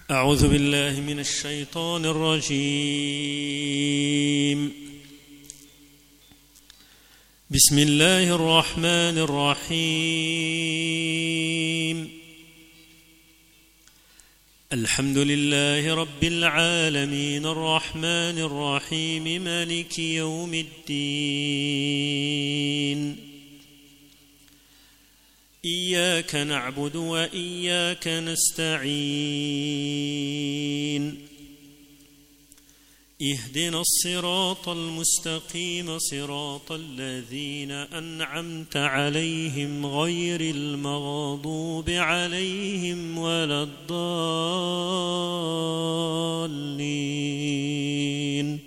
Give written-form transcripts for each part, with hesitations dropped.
أعوذ بالله من الشيطان الرجيم. بسم الله الرحمن الرحيم. الحمد لله رب العالمين الرحمن الرحيم مالك يوم الدين. إياك نعبد وإياك نستعين. اهدنا الصراط المستقيم صراط الذين أنعمت عليهم غير المغضوب عليهم ولا الضالين.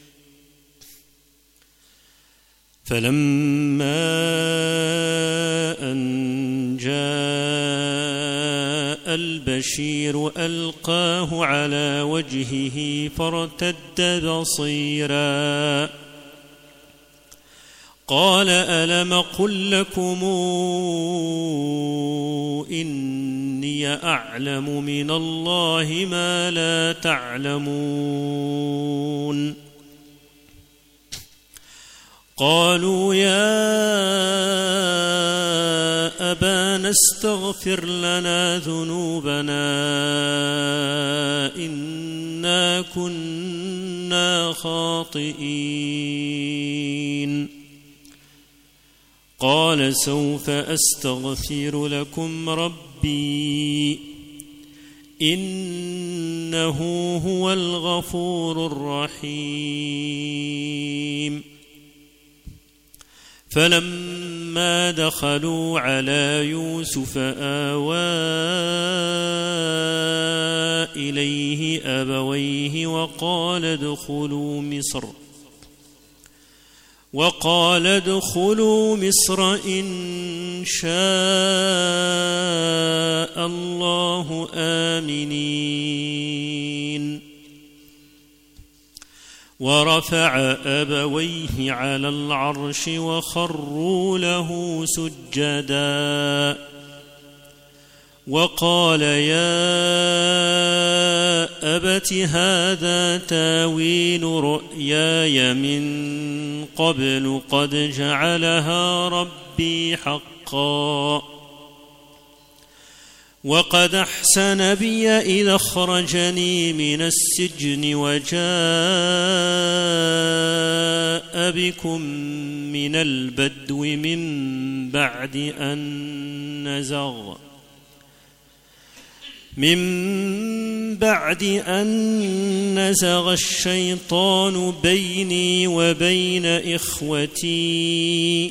فلما أن جاء البشير ألقاه على وجهه فارتد بصيرا قال ألم قل لكم إني أعلم من الله ما لا تعلمون. قالوا يا أبانا استغفر لنا ذنوبنا إنا كنا خاطئين. قال سوف أستغفر لكم ربي إنه هو الغفور الرحيم. فلما دخلوا على يوسف آوى إليه أبويه وقال ادخلوا مصر إن شاء الله آمنين. ورفع أبويه على العرش وخروا له سجدا وقال يا أبت هذا تاويل رؤياي من قبل قد جعلها ربي حقا وقد أحسن بي إذ أخرجني من السجن وجاء بكم من البدو من بعد أن نزغ الشيطان بيني وبين إخوتي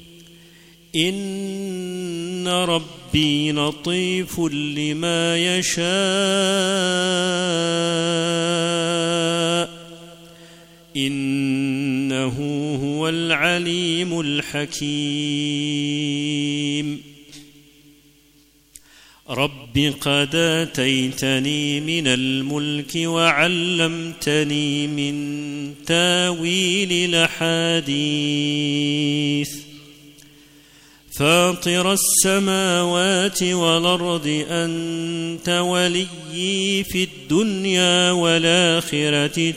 إن ربي لطيف لما يشاء إنه هو العليم الحكيم. رب قد آتيتني من الملك وعلمتني من تاويل الأحاديث فاطر السماوات والأرض أنت وليي في الدنيا والآخرة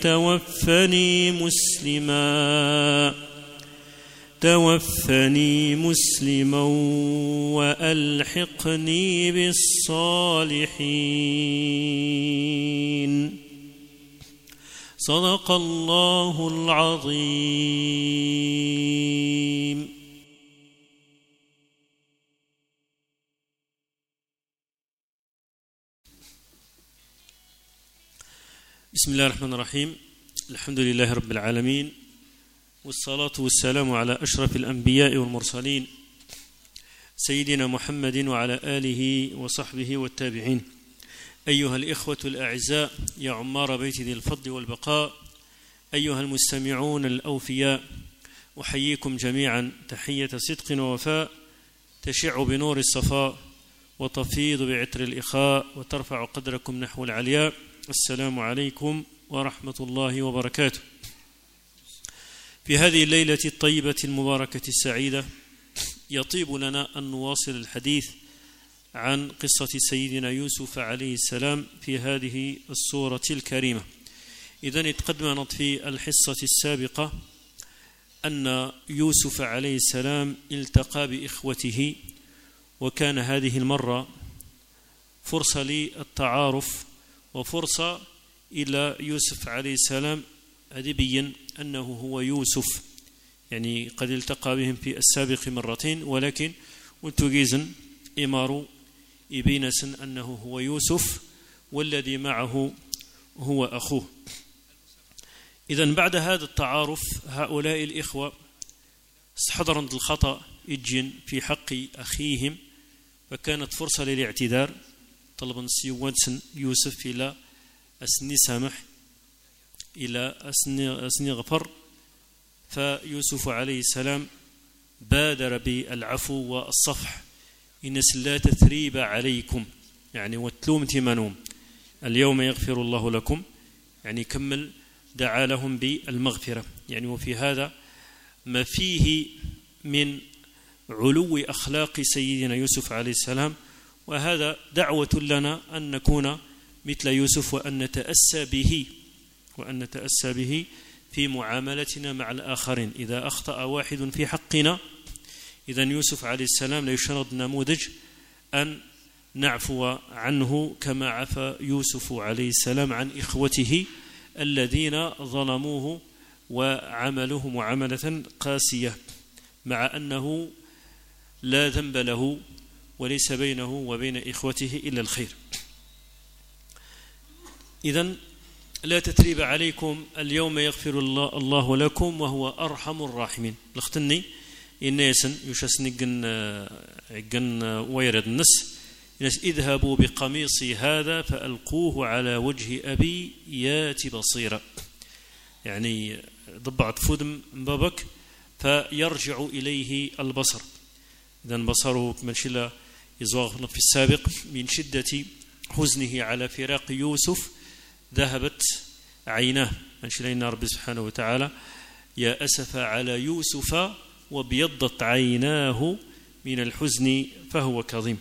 توفني مسلما وألحقني بالصالحين. صدق الله العظيم. بسم الله الرحمن الرحيم. الحمد لله رب العالمين والصلاة والسلام على أشرف الأنبياء والمرسلين سيدنا محمد وعلى آله وصحبه والتابعين. أيها الإخوة الأعزاء يا عمار بيت ذي الفضل والبقاء، أيها المستمعون الأوفياء، أحييكم جميعا تحية صدق ووفاء تشع بنور الصفاء وتفيض بعطر الإخاء وترفع قدركم نحو العلياء. السلام عليكم ورحمة الله وبركاته. في هذه الليلة الطيبة المباركة السعيدة يطيب لنا أن نواصل الحديث عن قصة سيدنا يوسف عليه السلام في هذه السورة الكريمة. إذن تقدمت في الحصة السابقة أن يوسف عليه السلام التقى بإخوته، وكان هذه المرة فرصة للتعارف وفرصة إلى يوسف عليه السلام أدبيا أنه هو يوسف، يعني قد التقى بهم في السابق مرتين، ولكن وانتوجيزن إمارو إبينسن أنه هو يوسف والذي معه هو أخوه. إذن بعد هذا التعارف هؤلاء الإخوة استحضروا الخطأ إجن في حق أخيهم، فكانت فرصة للاعتذار، طلبا سيوانسن يوسف إلى أسني سامح إلى أسني غفر، فيوسف عليه السلام بادر بالعفو والصفح. إن لا تثريب عليكم، يعني وتلوم تمنوم، اليوم يغفر الله لكم، يعني كمل دعا لهم بالمغفرة. يعني وفي هذا ما فيه من علو أخلاق سيدنا يوسف عليه السلام، وهذا دعوة لنا أن نكون مثل يوسف وأن نتأسى به في معاملتنا مع الآخرين. إذا أخطأ واحد في حقنا، إذن يوسف عليه السلام لا يشرد نموذج أن نعفو عنه كما عفى يوسف عليه السلام عن إخوته الذين ظلموه وعملوه معاملة قاسية، مع أنه لا ذنب له وليس بينه وبين إخوته إلا الخير. إذن لا تثريب عليكم اليوم يغفر الله لكم وهو أرحم الراحمين. لختني الناس يشسن جن ويرد النس اذهبوا بقميصي هذا فألقوه على وجه أبي ياتي بصيرا، يعني ضبعت فودم بابك فيرجع إليه البصر. إذن بصره من شلا يزوغ في السابق من شدة حزنه على فراق يوسف ذهبت عيناه، من شلينا رب سبحانه وتعالى يا أسف على يوسف وابيضت عيناه من الحزن فهو كظيم.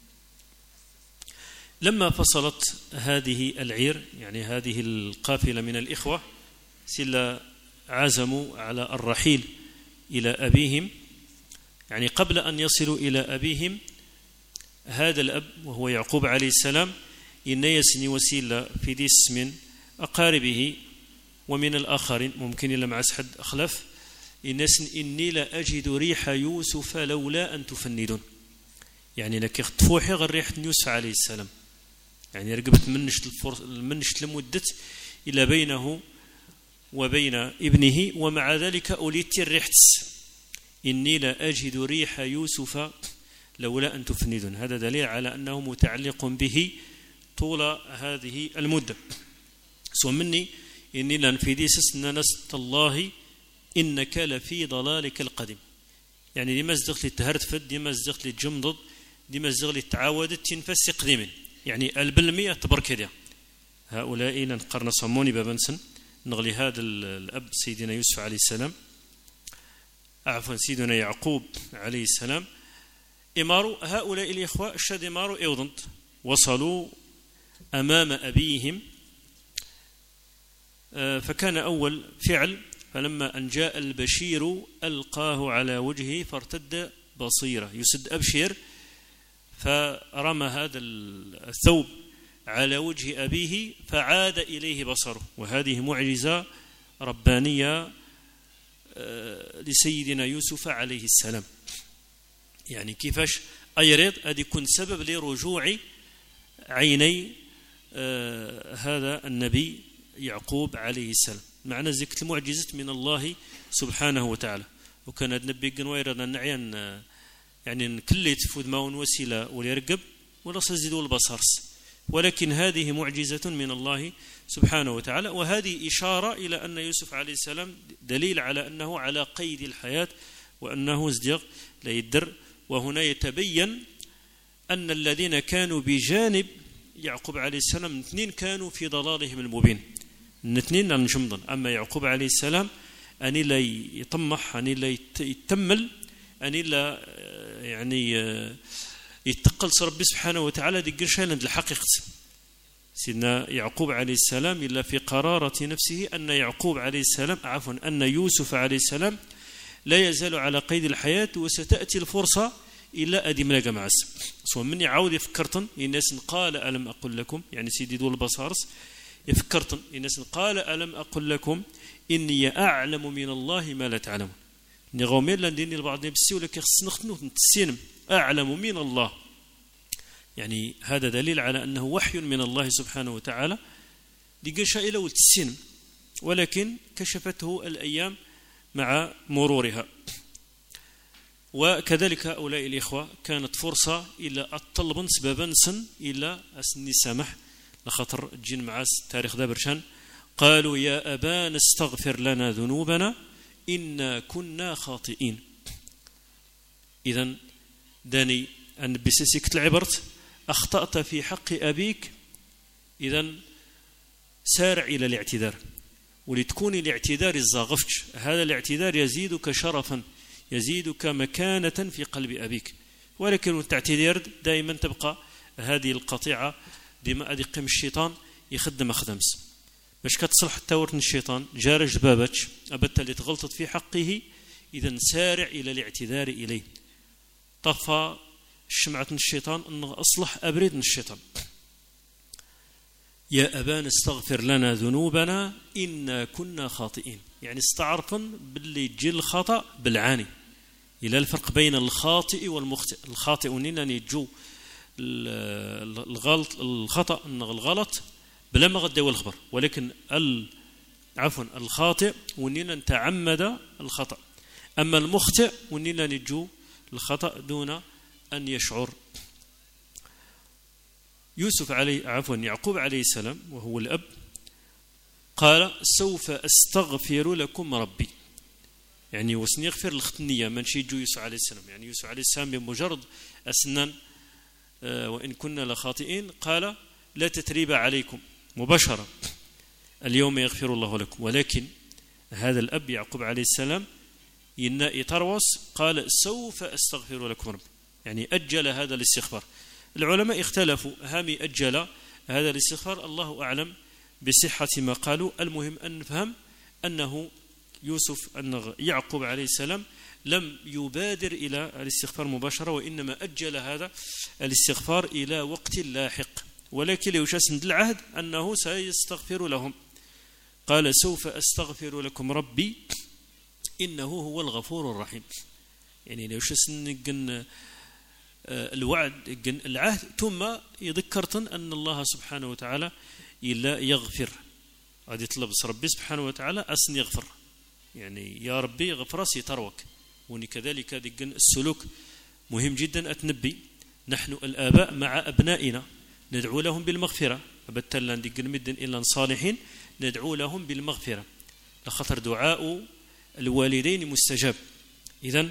لما فصلت هذه العير، يعني هذه القافلة من الإخوة، سلا عزموا على الرحيل إلى أبيهم. يعني قبل أن يصلوا إلى أبيهم هذا الأب وهو يعقوب عليه السلام إن يسني وسيلة في ديس من أقاربه ومن الآخرين، ممكن إلا مع حد أخلف، إني لا أجد ريح يوسف لولا أن تفندون، يعني لك اختفوحي غير ريحة يوسف عليه السلام، يعني رقبت منشت لمدة إلى بينه وبين ابنه، ومع ذلك أوليت الريحة إني لا أجد ريح يوسف لولا أن تفندون. هذا دليل على أنه متعلق به طول هذه المدة. سوى مني إني لنفيديسس ننست الله إنك لفي ضلالك القديم، يعني دي مزدق للتهرتفد، دي مزدق للجمضض، دي مزدق للتعاودت تنفس قديما، يعني البلمية تبرك دي. هؤلاء لنقرن صموني بابنسن نغلي هذا الأب سيدنا يوسف عليه السلام، عفوا سيدنا يعقوب عليه السلام، إمارو هؤلاء الإخوة الشد إمارو إيوضنت وصلوا أمام أبيهم. فكان أول فعل فلما أن جاء البشير ألقاه على وجهه فارتد بصيرة، يسد أبشر، فرمى هذا الثوب على وجه أبيه فعاد إليه بصره. وهذه معجزة ربانية لسيدنا يوسف عليه السلام، يعني كيفاش أيريد أن يكون سبب لرجوع عيني هذا النبي يعقوب عليه السلام. معنى ذكر المعجزة من الله سبحانه وتعالى. وكان النبي قنوير النعيان يعني نكلت فود ماون وسيلة وليرقب ولا سزيدوا البصرس، ولكن هذه معجزة من الله سبحانه وتعالى. وهذه إشارة إلى أن يوسف عليه السلام دليل على أنه على قيد الحياة وأنه ازدق لا يدر. وهنا يتبين أن الذين كانوا بجانب يعقوب عليه السلام اثنين كانوا في ضلالهم المبين، الاثنين نجمضن. أما يعقوب عليه السلام أني لا يطمح، أني لا يتمل، أني لا يعني يتقل ربي سبحانه وتعالى دي قرشان الحقيقة سيدنا يعقوب عليه السلام إلا في قرارة نفسه أن يعقوب عليه السلام أن يوسف عليه السلام لا يزال على قيد الحياة وستأتي الفرصة إلا أدي ملاقى مع السم سواء مني عاود يفكرتن الناس قال ألم أقل لكم يعني سيدي دول البصارس يفكرتن الناس قال ألم أقل لكم إني أعلم من الله ما لا تعلمون نغومين لنديني البعض نبسي ولك خصنخنو نتسينم أعلم من الله يعني هذا دليل على أنه وحي من الله سبحانه وتعالى لقش إلى والتسينم ولكن كشفته الأيام مع مرورها وكذلك هؤلاء الإخوة كانت فرصة إلى الطلب سببا سن إلى أسني سامح لخطر الجن معاس تاريخ دابرشان قالوا يا أبانا استغفر لنا ذنوبنا إنا كنا خاطئين إذن داني أن بسيسك العبرت أخطأت في حق أبيك إذن سارع إلى الاعتذار ولتكون الاعتذار الزاغفتش هذا الاعتذار يزيدك شرفا يزيدك مكانة في قلب أبيك ولكن التعتذار دائما تبقى هذه القطيعة بما أدقم الشيطان يخدم خدمس باش كتصلح التورن الشيطان جار جبابتش أبت اللي تغلطت في حقه إذن سارع إلى الاعتذار إليه طفى شمعة الشيطان أنه أصلح أبرد الشيطان يا أبانا استغفر لنا ذنوبنا إنا كنا خاطئين يعني استعرفا باللي تجي الخطأ بالعاني إلى الفرق بين الخاطئ والمخطئ الخاطئ ونينا يجو الغلط الخطأ أنه الغلط بلا ما غدا والخبر ولكن الخاطئ ونينا نتعمد الخطأ أما المخطئ ونينا نجو الخطأ دون أن يشعر يعقوب عليه السلام وهو الأب قال سوف أستغفر لكم ربي يعني وسن يغفر الختنية من شي جو يوسف عليه السلام يعني يوسف عليه السلام بمجرد أسنان وإن كنا لخاطئين قال لا تتريب عليكم مباشرة اليوم يغفر الله لكم ولكن هذا الأب يعقوب عليه السلام يتروس قال سوف أستغفر لكم ربي يعني أجل هذا الاستغفار العلماء اختلفوا هامي أجل هذا الاستغفار الله أعلم بصحة ما قالوا المهم أن نفهم أنه أن يعقوب عليه السلام لم يبادر إلى الاستغفار مباشرة وإنما أجل هذا الاستغفار إلى وقت لاحق ولكن يشسند العهد أنه سيستغفر لهم قال سوف أستغفر لكم ربي إنه هو الغفور الرحيم يعني يشسند الوعد العهد ثم يذكرتن أن الله سبحانه وتعالى إلا يغفر هذه طلب ربي سبحانه وتعالى أسن يغفر يعني يا ربي غفر سيتروك وكذلك السلوك مهم جدا أتنبي نحن الآباء مع أبنائنا ندعو لهم بالمغفرة أبتلا مدن إلا صالحين ندعو لهم بالمغفرة لخطر دعاء الوالدين مستجاب إذن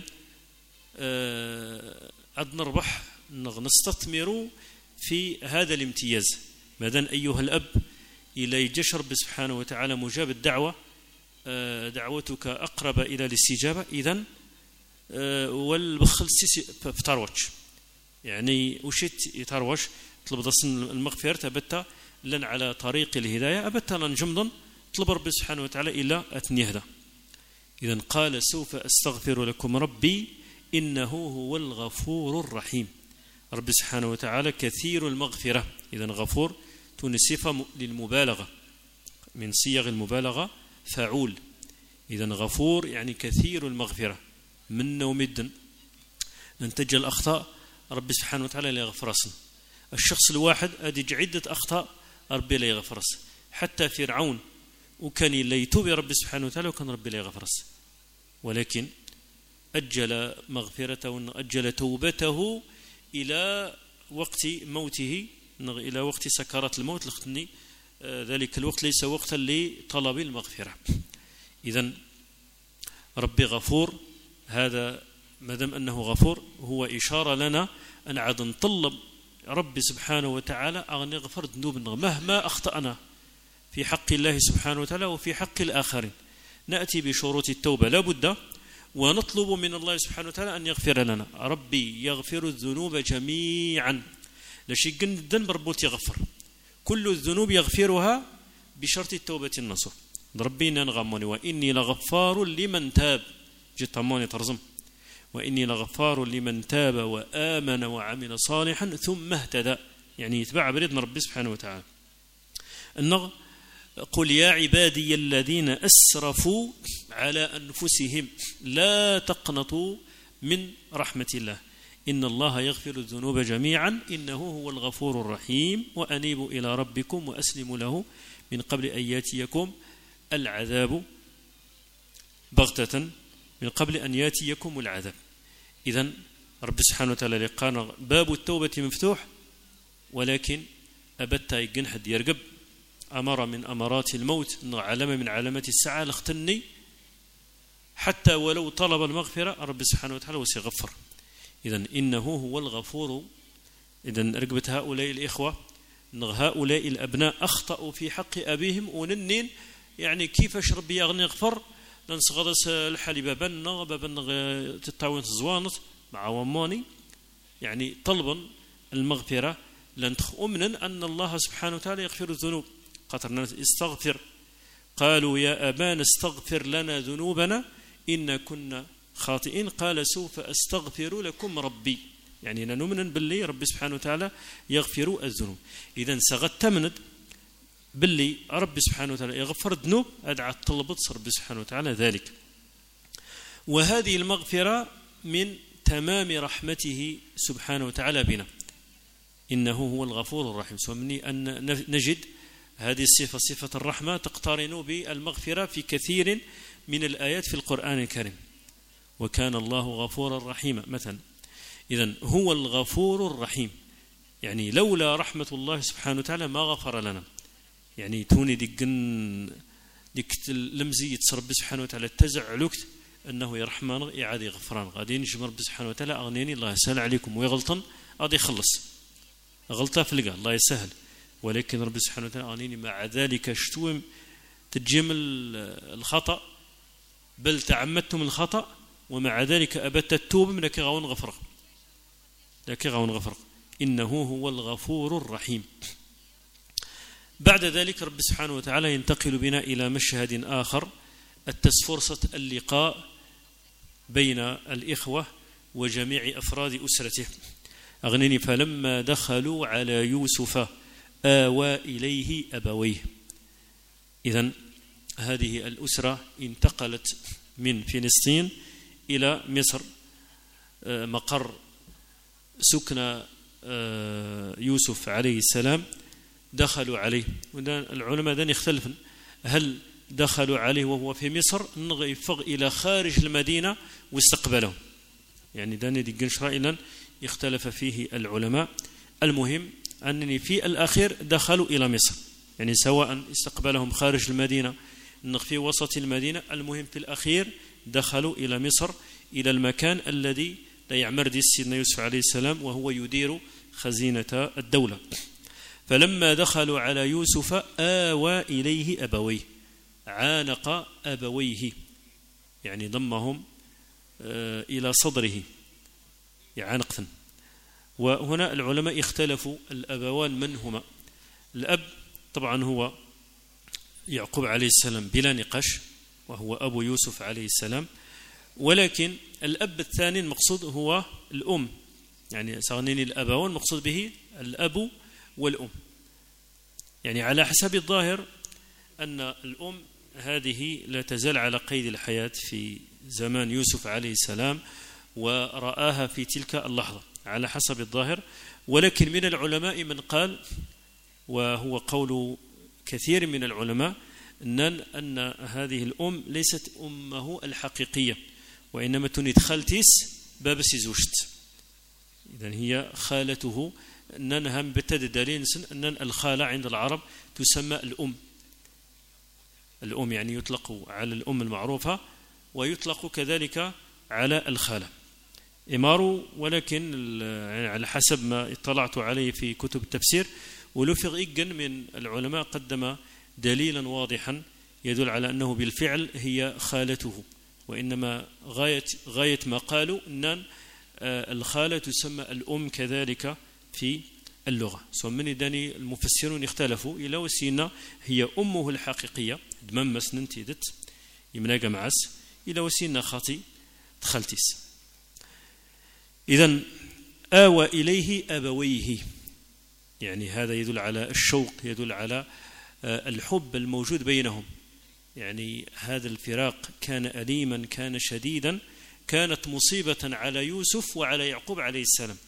قد نربح نستثمر في هذا الامتياز ماذا أيها الأب إلى يجش رب سبحانه وتعالى مجاب الدعوة دعوتك أقرب إلى الاستجابة إذن والبخل فتروش يعني وشيت يتروش طلب ضصن المغفرة تبتا لن على طريق الهداية أبتا لن جمضا طلب رب سبحانه وتعالى إلا أتنيهدا إذن قال سوف أستغفر لكم ربي إنه هو الغفور الرحيم رب سبحانه وتعالى كثير المغفرة إذن غفور تنصفة للمبالغة من صيغ المبالغة فعول إذن غفور يعني كثير المغفرة من ومدن ننتج الأخطاء رب سبحانه وتعالى لا يغفر أصلا الشخص الواحد أدج عدة أخطاء ربي لا يغفر أصلا حتى فرعون وكان لا يتوب رب سبحانه وتعالى وكان ربي لا يغفر أصلا ولكن أجل مغفرته وأجل توبته إلى وقت موته إلى وقت سكرات الموت لختني ذلك الوقت ليس وقتا لطلب المغفرة إذن ربي غفور هذا ما دام أنه غفور هو إشارة لنا أن عاد نطلب ربي سبحانه وتعالى أن يغفر ذنوبنا مهما أخطأنا في حق الله سبحانه وتعالى وفي حق الآخرين نأتي بشروط التوبة لا بد ونطلب من الله سبحانه وتعالى أن يغفر لنا. ربي يغفر الذنوب جميعا، لشي قن الذنب ربوت يغفر، كل الذنوب يغفرها بشرط التوبة النصوح. ربي نغموني وإني لغفار لمن تاب، جيت أموني ترزم وإني لغفار لمن تاب وآمن وعمل صالحا ثم اهتدى، يعني يتبع بريدنا ربي سبحانه وتعالى. قل يا عبادي الذين أسرفوا على أنفسهم لا تقنطوا من رحمة الله إن الله يغفر الذنوب جميعا إنه هو الغفور الرحيم وأنيبوا إلى ربكم وأسلموا له من قبل أن يأتيكم العذاب بغتة، من قبل أن يأتيكم العذاب. إذن رب سبحانه وتعالى قال باب التوبة مفتوح، ولكن أبت يقن حد يرقب، أمر من أمرات الموت، علامة من علامات الساعة لاختني، حتى ولو طلب المغفرة رب سبحانه وتعالى وسيغفر. إذن إنه هو الغفور. إذن رقبة هؤلاء الإخوة، هؤلاء الأبناء أخطأوا في حق أبيهم وننين، يعني كيفاش ربي يغني يغفر ننصغرس الحالي بابن تتاوين الزوانط مع وماني، يعني طلبا المغفرة لن تؤمنا أن الله سبحانه وتعالى يغفر الذنوب. قطرنا استغفر، قالوا يا أبانا استغفر لنا ذنوبنا إن كنا خاطئين، قال سوف أستغفر لكم ربي، يعني نؤمن باللي ربي سبحانه وتعالى يغفر الذنوب. إذن سغتمند باللي ربي سبحانه وتعالى يغفر الذنوب، أدعى طلبت ربي سبحانه وتعالى ذلك. وهذه المغفرة من تمام رحمته سبحانه وتعالى بنا، إنه هو الغفور الرحيم. ومني أن نجد هذه الصفة، صفة الرحمة، تقترن بالمغفرة في كثير من الآيات في القرآن الكريم. وكان الله غفورا رحيما مثلا. إذن هو الغفور الرحيم، يعني لولا رحمة الله سبحانه وتعالى ما غفر لنا. يعني توني ديك لمزية ربي سبحانه وتعالى تزعلكت أنه يرحمن إعادة غفران، غادي نجم ربي سبحانه وتعالى أغنيني الله يسهل عليكم ويغلطن غادي يخلص غلطة في لقى الله يسهل، ولكن ربي سبحانه وتعالى أغنيني مع ذلك شتوم تجمل الخطأ، بل تعمدتم الخطأ ومع ذلك أبت التوب من لك غون غفرق، لك غون غفرق. إنه هو الغفور الرحيم. بعد ذلك رب سبحانه وتعالى ينتقل بنا إلى مشهد آخر، فرصة اللقاء بين الإخوة وجميع أفراد أسرته. أغنني فلما دخلوا على يوسف آوى إليه أبويه. إذن هذه الأسرة انتقلت من فلسطين إلى مصر، مقر سكن يوسف عليه السلام. دخلوا عليه، العلماء ذن يختلفون، هل دخلوا عليه وهو في مصر نغيفغ إلى خارج المدينة واستقبلهم، يعني داني دي قنشرة إلى يختلف فيه العلماء. المهم أنني في الأخير دخلوا إلى مصر، يعني سواء استقبلهم خارج المدينة في وسط المدينة، المهم في الأخير دخلوا إلى مصر، إلى المكان الذي لا يعمر دي سيدنا يوسف عليه السلام وهو يدير خزينة الدولة. فلما دخلوا على يوسف آوى إليه أبويه، عانق أبويه، يعني ضمهم إلى صدره يعانقا. وهنا العلماء اختلفوا الأبوان من هما. الأب طبعا هو يعقوب عليه السلام بلا نقاش، وهو أبو يوسف عليه السلام، ولكن الأب الثاني المقصود هو الأم، يعني سأغنيني الأبوان مقصود به الأب والأم. يعني على حسب الظاهر أن الأم هذه لا تزال على قيد الحياة في زمان يوسف عليه السلام، ورآها في تلك اللحظة على حسب الظاهر. ولكن من العلماء من قال، وهو قول كثير من العلماء، أن هذه الأم ليست أمه الحقيقية، وإنما تنيد خالتيس بابس زوجت، إذن هي خالته. أنها بتدلين أن الخالة عند العرب تسمى الأم. الأم يعني يطلق على الأم المعروفة، ويطلق كذلك على الخالة إمارو. ولكن يعني على حسب ما اطلعت عليه في كتب التفسير، ولفظ إيجن من العلماء قدم دليلا واضحا يدل على أنه بالفعل هي خالته، وإنما غاية ما قالوا أن الخالة تسمى الأم كذلك في اللغة. من داني المفسرون اختلفوا إلى وسينا هي أمه الحقيقية دممس ننتيدت يمناق معس إلى وسينا خاطي دخلتيس. إذن آوى إليه أبويه، يعني هذا يدل على الشوق، يدل على الحب الموجود بينهم. يعني هذا الفراق كان أليما، كان شديدا، كانت مصيبة على يوسف وعلى يعقوب عليه السلام.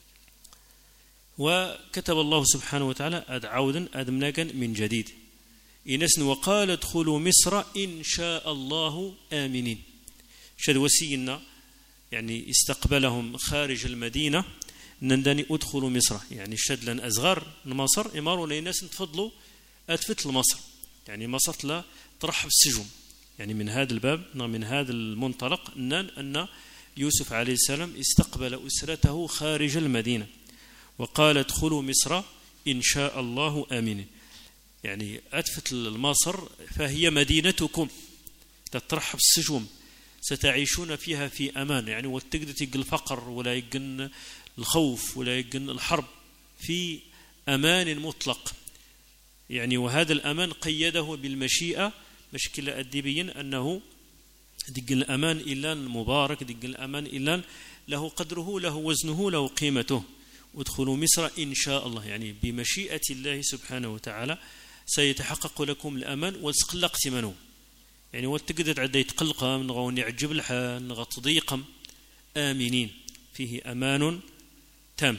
وكتب الله سبحانه وتعالى عودا أدمناقا من جديد إنسن وقال ادخلوا مصر إن شاء الله آمنين. شد وسينا يعني استقبلهم خارج المدينة نندني ادخلوا مصر، يعني شد لن أصغر مصر إماروا لناس تفضلوا أتفت لمصر، يعني مصر لا ترحب السجون. يعني من هذا الباب، من هذا المنطلق أن يوسف عليه السلام استقبل أسرته خارج المدينة وقال ادخلوا مصر إن شاء الله آمنين، يعني أتفت لمصر فهي مدينتكم تترحب السجون، ستعيشون فيها في أمان. يعني وتقدر يقل الفقر ولا يقل الخوف ولا يقل الحرب، في أمان مطلق. يعني وهذا الأمان قيده بالمشيئة مشكلة أدبيا أنه دق الأمان إلا المبارك، دق الأمان إلا له قدره، له وزنه، له قيمته. ادخلوا مصر إن شاء الله، يعني بمشيئة الله سبحانه وتعالى سيتحقق لكم الأمان وتقلقت منه. يعني وتقدر عدا يتقلق من غون يعجب الحال نغا تضيقم، آمنين فيه أمان تام.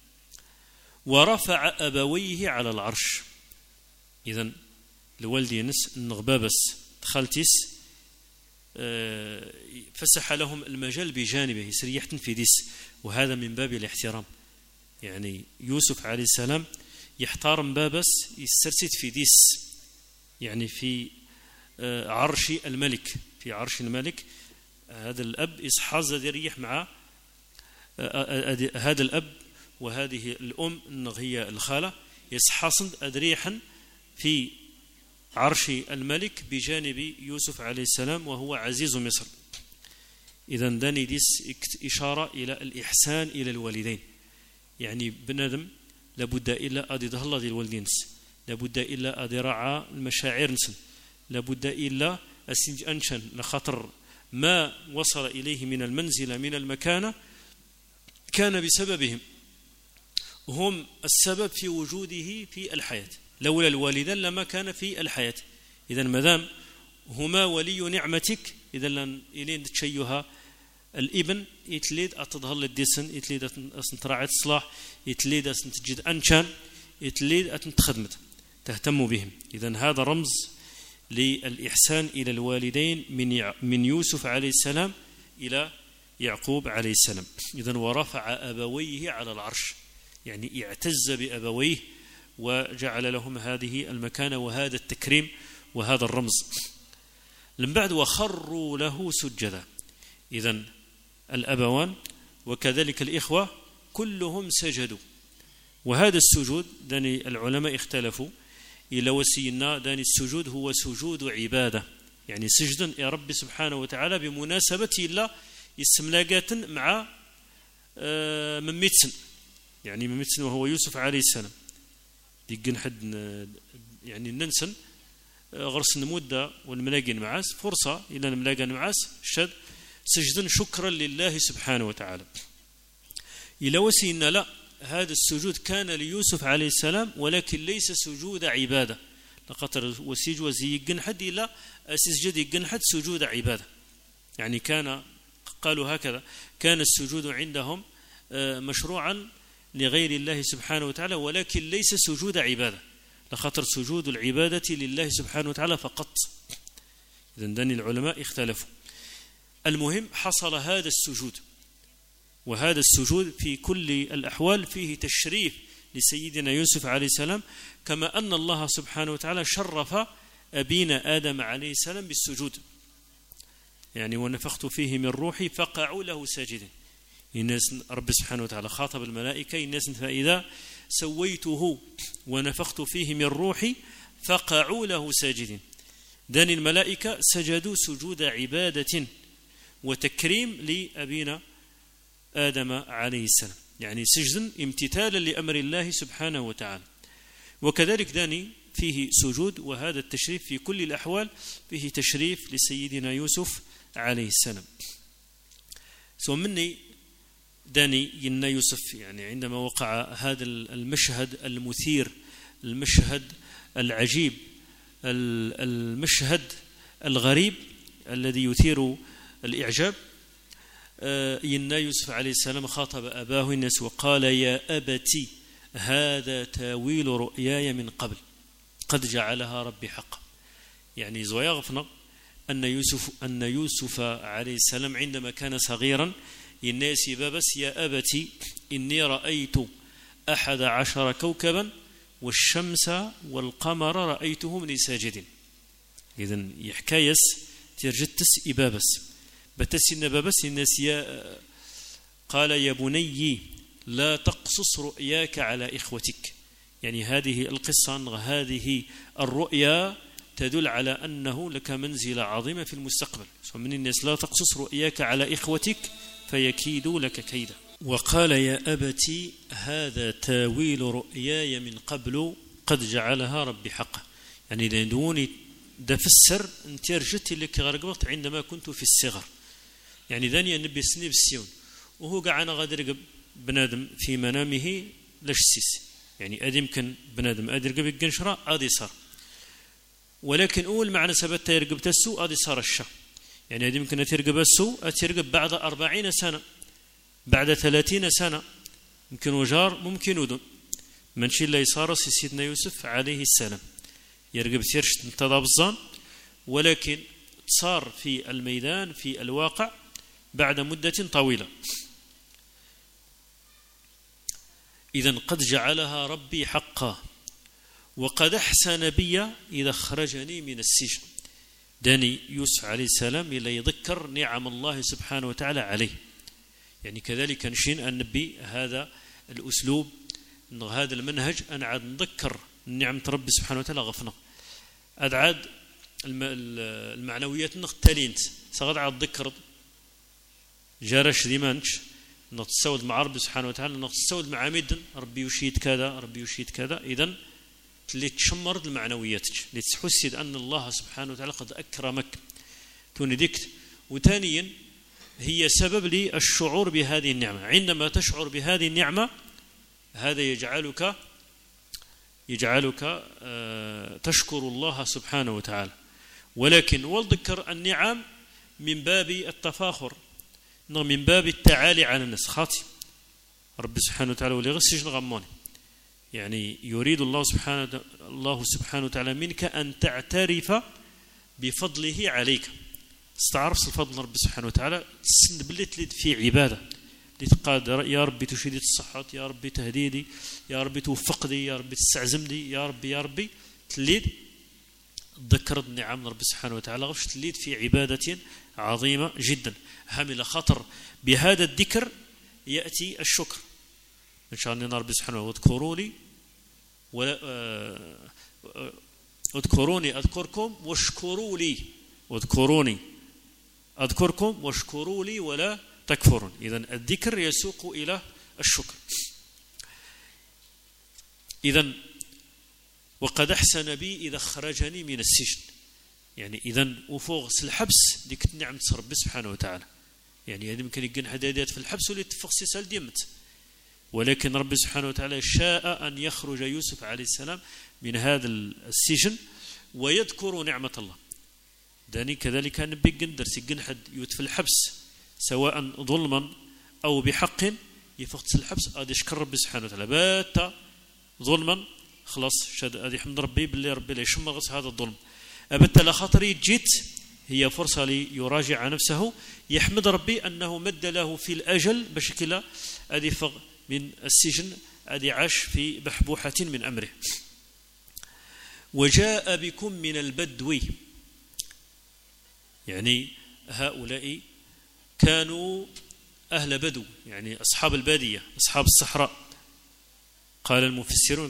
ورفع أبويه على العرش. إذن لوالدي نس النغبابس دخلتيس فسح لهم المجال بجانبه سريحة في ديس، وهذا من باب الاحترام. يعني يوسف عليه السلام يحترم بابس يسترسد في ديس، يعني في عرش الملك، في عرش الملك. هذا الأب يصحاز يريح مع هذا الأب وهذه الأم هي الخالة يصحاصن أدريحا في عرش الملك بجانب يوسف عليه السلام وهو عزيز مصر. إذن داني ديس إشارة إلى الإحسان إلى الوالدين. يعني بنادم لابد إلا أدي ظهر دي الوالدين، لابد إلا أدي رعى المشاعر نسن، لابد إلا أسنج أنشن لخطر ما وصل إليه من المنزلة من المكانة كان بسببهم، هم السبب في وجوده في الحياة. لولا الوالدان لما كان في الحياة. إذن مدام هما ولي نعمتك، إذن لن إلين تشيها الابن يتليد أتظهر للديسن، يتليد أتنتراعي الصلاح، يتليد أتنتجد أنشان، يتليد أتنتخدمت تهتم بهم. إذن هذا رمز للإحسان إلى الوالدين من يوسف عليه السلام إلى يعقوب عليه السلام. إذن ورفع أبويه على العرش، يعني اعتز بأبويه وجعل لهم هذه المكانة وهذا التكريم وهذا الرمز. من بعد وخروا له سجدا. إذن الأبوان وكذلك الإخوة كلهم سجدوا. وهذا السجود داني العلماء اختلفوا إلى وسينا داني السجود هو سجود عبادة، يعني سجدا يا رب سبحانه وتعالى بمناسبة الله استملاقات مع مميتسن، يعني مميتسن وهو يوسف عليه السلام. ديقن حد يعني ننسن غرس المدة والملاقين معاس فرصة إلى الملاقين معاس شد سجدا شكرا لله سبحانه وتعالى. إلى وسينا لا، هذا السجود كان ليوسف عليه السلام ولكن ليس سجود عبادة. لقطر وسيج وزيقن حد إلا سجد يقن حد سجود عبادة. يعني كان قالوا هكذا، كان السجود عندهم مشروعا لغير الله سبحانه وتعالى ولكن ليس سجود عبادة، لخاطر سجود العبادة لله سبحانه وتعالى فقط. إذن داني العلماء اختلفوا. المهم حصل هذا السجود، وهذا السجود في كل الأحوال فيه تشريف لسيدنا يوسف عليه السلام، كما أن الله سبحانه وتعالى شرف أبينا آدم عليه السلام بالسجود. يعني ونفخت فيه من روحي فقعوا له ساجدين. الناس رب سبحانه وتعالى خاطب الملائكة الناس فإذا سويته ونفخت فيه من روحي فقعوا له ساجدين. داني الملائكة سجدوا سجود عبادة وتكريم لأبينا آدم عليه السلام، يعني سجدا امتثالا لأمر الله سبحانه وتعالى. وكذلك داني فيه سجود، وهذا التشريف في كل الأحوال فيه تشريف لسيدنا يوسف عليه السلام. ومني داني ينا يوسف يعني عندما وقع هذا المشهد المثير، المشهد العجيب، المشهد الغريب الذي يثير الإعجاب، ينا يوسف عليه السلام خاطب أباه الناس وقال: يا أبتي هذا تاويل رؤياي من قبل قد جعلها ربي حقا. يعني زويغفنا أن يوسف عليه السلام عندما كان صغيرا الناس بابس: يا أبتي إني رأيت 11 كوكبا والشمس والقمر رأيتهم لي ساجدين. إذن يحكايس ترجتس إبابس بتس النبابس الناس قال: يا بني لا تقصص رؤياك على إخوتك. يعني هذه القصة، هذه الرؤيا تدل على أنه لك منزلة عظيمة في المستقبل. فمن الناس: لا تقصص رؤياك على إخوتك فيكيدوا لك كيدا. وقال: يا أبتي هذا تاويل رؤياي من قبل قد جعلها ربي حقا. يعني دوني دفسر انت رجت لك غرقبت عندما كنت في الصغر. يعني ذاني النبي سني بالسيون وهو قاعد غادر بنادم في منامه لاش سيس. يعني ادي يمكن بنادم ادي رقب القنشره ادي صار، ولكن اول معنى ثبت يرقب تسو ادي صار الشا. يعني ادي يمكن ترقب السو اترقب بعد 40 سنه، بعد 30 سنه، يمكن وجار ممكن ودون منشي اللي صار سيدنا يوسف عليه السلام يرقب ثيرش انتظى بالظن، ولكن صار في الميدان في الواقع بعد مدة طويلة. إذن قد جعلها ربي حقا وقد أحسن بي إذا خرجني من السجن. داني يوسف عليه السلام إلى يذكر نعم الله سبحانه وتعالى عليه. يعني كذلك نشين النبي هذا الأسلوب، هذا المنهج، أنا عاد نذكر نعمة ربي سبحانه وتعالى غفنا أدعاد المعنويات نختلينت سغد عاد ذكر جارش ديمانش نتصود مع ربي سبحانه وتعالى، نتصود مع مدن ربي يشيد كذا ربي يشيد كذا. إذن اللي تشمرت المعنويات اللي تحسد أن الله سبحانه وتعالى قد أكرمك توني ديكت. وثانيا هي سبب للشعور بهذه النعمة. عندما تشعر بهذه النعمة هذا يجعلك تشكر الله سبحانه وتعالى. ولكن والذكر النعم من باب التفاخر، من باب التعالي على الناس. خاطي رب سبحانه وتعالى ولي غسجن غموني. يعني يريد الله سبحانه وتعالى منك أن تعترف بفضله عليك، استعرف الفضل رب سبحانه وتعالى، تسند باللي تلد في عبادة لتقادر. يا ربي تشيدي الصحات، يا ربي تهديدي، يا ربي توفقني، يا ربي تستعزمني، يا ربي تليد ذكرت نعم رب سبحانه وتعالى غفش تليد في عبادة عظيمة جدا. حامل خطر بهذا الذكر يأتي الشكر إن شاء الله. رب سبحانه واذكروني اذكروني أذكركم واشكروا لي، واذكروني أذكركم واشكروا لي ولا تكفرون. إذن الذكر يسوق إلى الشكر. إذن وقد أحسن بي إذا خرجني من السجن. يعني إذن وفوق الحبس ديك نعمة ربي سبحانه وتعالى. يعني هذا يمكن يكون حدادات في الحبس واللي تفق سيسال ديمت، ولكن ربي سبحانه وتعالى شاء أن يخرج يوسف عليه السلام من هذا السجن ويذكر نعمة الله. داني كذلك نبي قندر سيقن حد يوت في الحبس سواء ظلما أو بحق يفقد الحبس هذا يشكر ربي سبحانه وتعالى. بات ظلما خلاص شاد هذا يحمد ربي بالله ربي لا يشمغص هذا الظلم. أبت لا خاطري جيت هي فرصة ليراجع نفسه، يحمد ربي أنه مد له في الأجل بشكل أدي فق من السجن أدي عاش في بحبوحة من أمره. وجاء بكم من البدو، يعني هؤلاء كانوا أهل بدو، يعني أصحاب البادية، أصحاب الصحراء. قال المفسرون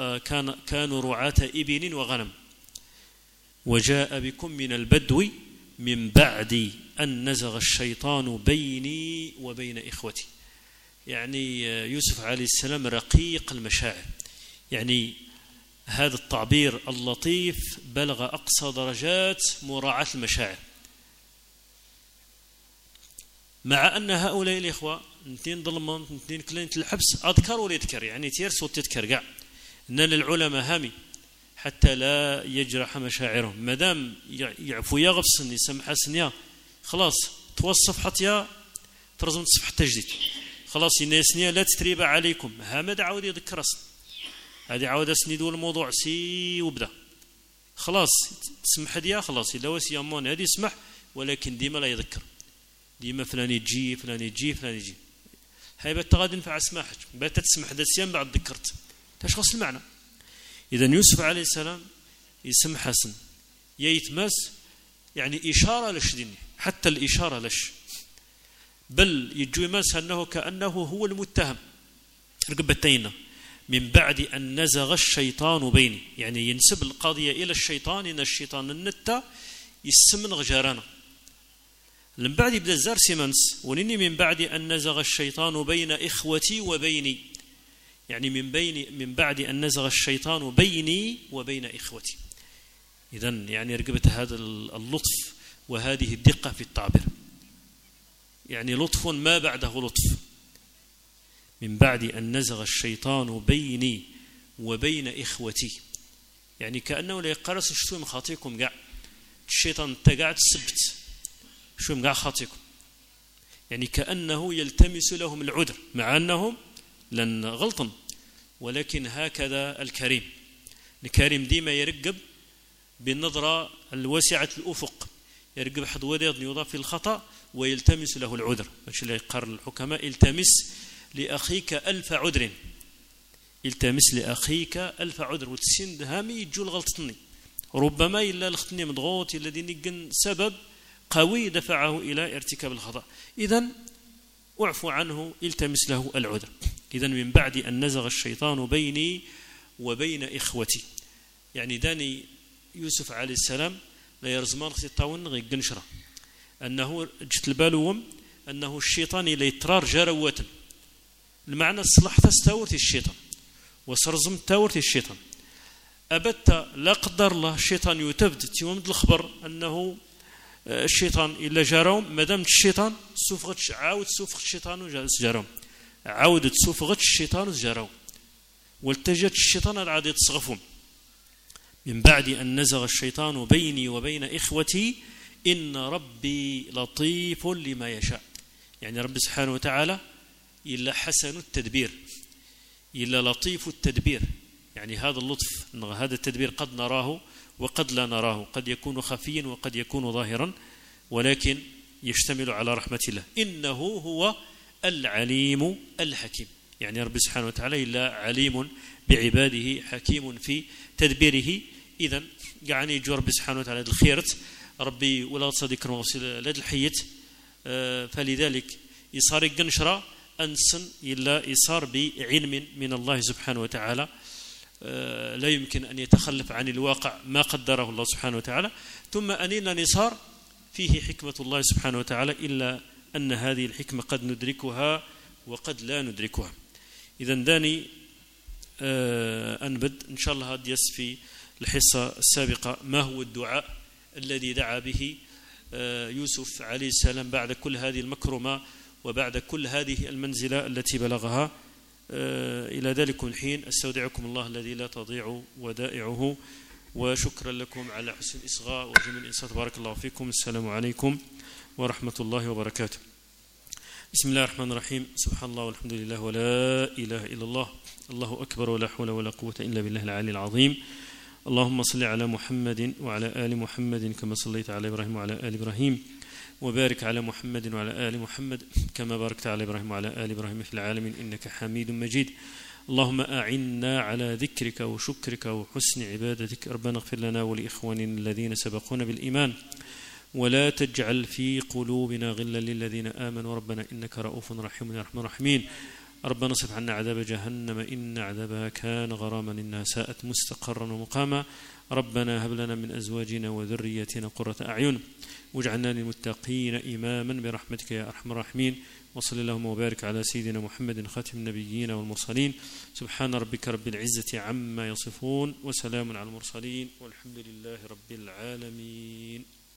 كانوا رعاة إبل وغنم. وجاء بكم من البدو من بعد أن نزغ الشيطان بيني وبين إخوتي. يعني يوسف عليه السلام رقيق المشاعر، يعني هذا التعبير اللطيف بلغ أقصى درجات مراعاة المشاعر، مع أن هؤلاء الإخوة اثنين ظلمان اثنين كلين الحبس أذكر ويذكر، يعني تيرس وتذكر كاع أن للعلماء هامي حتى لا يجرح مشاعرهم، مادام يعفو يا غفصن يسمح سنيا خلاص توصف حتى ترزم صفحة تجديد، خلاص الناسنيا لا تتريب عليكم، هامد عاود يذكر أصلا هذه عاود سندول الموضوع سي وبدا خلاص تسمح ديا خلاص إلا وسي أمون هذه يسمح، ولكن ديما لا يذكر، ديما فلان يجي فلان يجي فلان يجي، هاي بتغادي نفع سماحك بات تسمح دسيان بعد ذكرت تشخص المعنى. إذا يوسف عليه السلام يسمح حسن يتمس، يعني إشارة لشدني حتى الإشارة لش، بل يجو يمس أنه كأنه هو المتهم رقبتين من بعد أن نزغ الشيطان بيني، يعني ينسب القضية إلى الشيطان، إن الشيطان النتة يسمن غجارانا من بعد يبدأ الزار سيمنس ونني من بعد أن نزغ الشيطان بين إخوتي وبيني، يعني من بعد أن نزغ الشيطان بيني وبين إخوتي. إذن يعني رقبت هذا اللطف وهذه الدقة في التعبير، يعني لطف ما بعده لطف. من بعد أن نزغ الشيطان بيني وبين إخوتي، يعني كأنه لا يقرص شتو من خاطيكم قاع الشيطان تقاعد السبت شو مقع خاطيكم، يعني كأنه يلتمس لهم العذر مع أنهم لن غلطا، ولكن هكذا الكريم ديما يرقب بالنظرة الواسعة الأفق، يرقب حد وديض يضاف الخطأ ويلتمس له العذر، مش اللي يقر الحكماء التمس لأخيك ألف عذر، التمس لأخيك ألف عذر، وتسين هامي يجول غلطتني ربما إلا لختني مضغوط الذي نجن سبب قوي دفعه إلى ارتكاب الخطأ، إذن أعفو عنه التمس له العذر. إذن من بعد أن نزغ الشيطان بيني وبين إخوتي، يعني داني يوسف عليه السلام لا يرزمان خسي الطاون غي قنشرة أنه جت البالوم أنه الشيطان لا يترار جروة، المعنى الصلاح تستورت الشيطان وسرزم تورت الشيطان أبت لا قدر الله الشيطان يتبد تيومد الخبر أنه الشيطان إلا جاروم، مادام الشيطان سوفغت عاود سوفغ الشيطان جاروم، عاودت سوفغت الشيطان جاروم، والتجت الشيطان العادي تصغفهم. من بعد أن نزغ الشيطان بيني وبين إخوتي إن ربي لطيف لما يشاء، يعني رب سبحانه وتعالى إلا حسن التدبير إلا لطيف التدبير، يعني هذا اللطف هذا التدبير قد نراه وقد لا نراه، قد يكون خفيا وقد يكون ظاهرا، ولكن يشتمل على رحمة الله. إنه هو العليم الحكيم، يعني رب سبحانه وتعالى إلا عليم بعباده حكيم في تدبيره. إذن يعني يجو رب سبحانه وتعالى الخيرت ربي ولا صديق وغسل لدى الحيت، فلذلك يصار القنشرة أنسن إلا يصار بعلم من الله سبحانه وتعالى، لا يمكن أن يتخلف عن الواقع ما قدره الله سبحانه وتعالى، ثم أنينا نصار فيه حكمة الله سبحانه وتعالى، إلا أن هذه الحكمة قد ندركها وقد لا ندركها. إذن داني أنبد إن شاء الله هذا في الحصة السابقة ما هو الدعاء الذي دعا به يوسف عليه السلام بعد كل هذه المكرمة وبعد كل هذه المنزلة التي بلغها. إلى ذلك الحين أستودعكم الله الذي لا تضيع ودائعه، وشكرا لكم على حسن الإصغاء وجميل الإنصات. بارك الله فيكم. السلام عليكم ورحمة الله وبركاته. بسم الله الرحمن الرحيم. سبحان الله والحمد لله ولا إله إلا الله، الله أكبر ولا حول ولا قوة إلا بالله العلي العظيم. اللهم صل على محمد وعلى آل محمد كما صليت على إبراهيم وعلى آل إبراهيم، وبارك على محمد وعلى آل محمد كما باركت على إبراهيم وعلى آل إبراهيم في العالمين إنك حميد مجيد. اللهم أعنا على ذكرك وشكرك وحسن عبادتك. ربنا اغفر لنا ولإخواننا الذين سبقونا بالإيمان ولا تجعل في قلوبنا غلا للذين آمنوا ربنا إنك رؤوف رحيم يا أرحم الراحمين. ربنا اصرف عنا عذاب جهنم إن عذابها كان غراما إنها ساءت مستقرا ومقاما. ربنا هب لنا من أزواجنا وذريتنا قرة أعين واجعلنا للمتقين إماما برحمتك يا أرحم الراحمين. وصلى اللهم وبارك على سيدنا محمد خاتم النبيين والمرسلين. سبحان ربك رب العزة عما يصفون وسلام على المرسلين والحمد لله رب العالمين.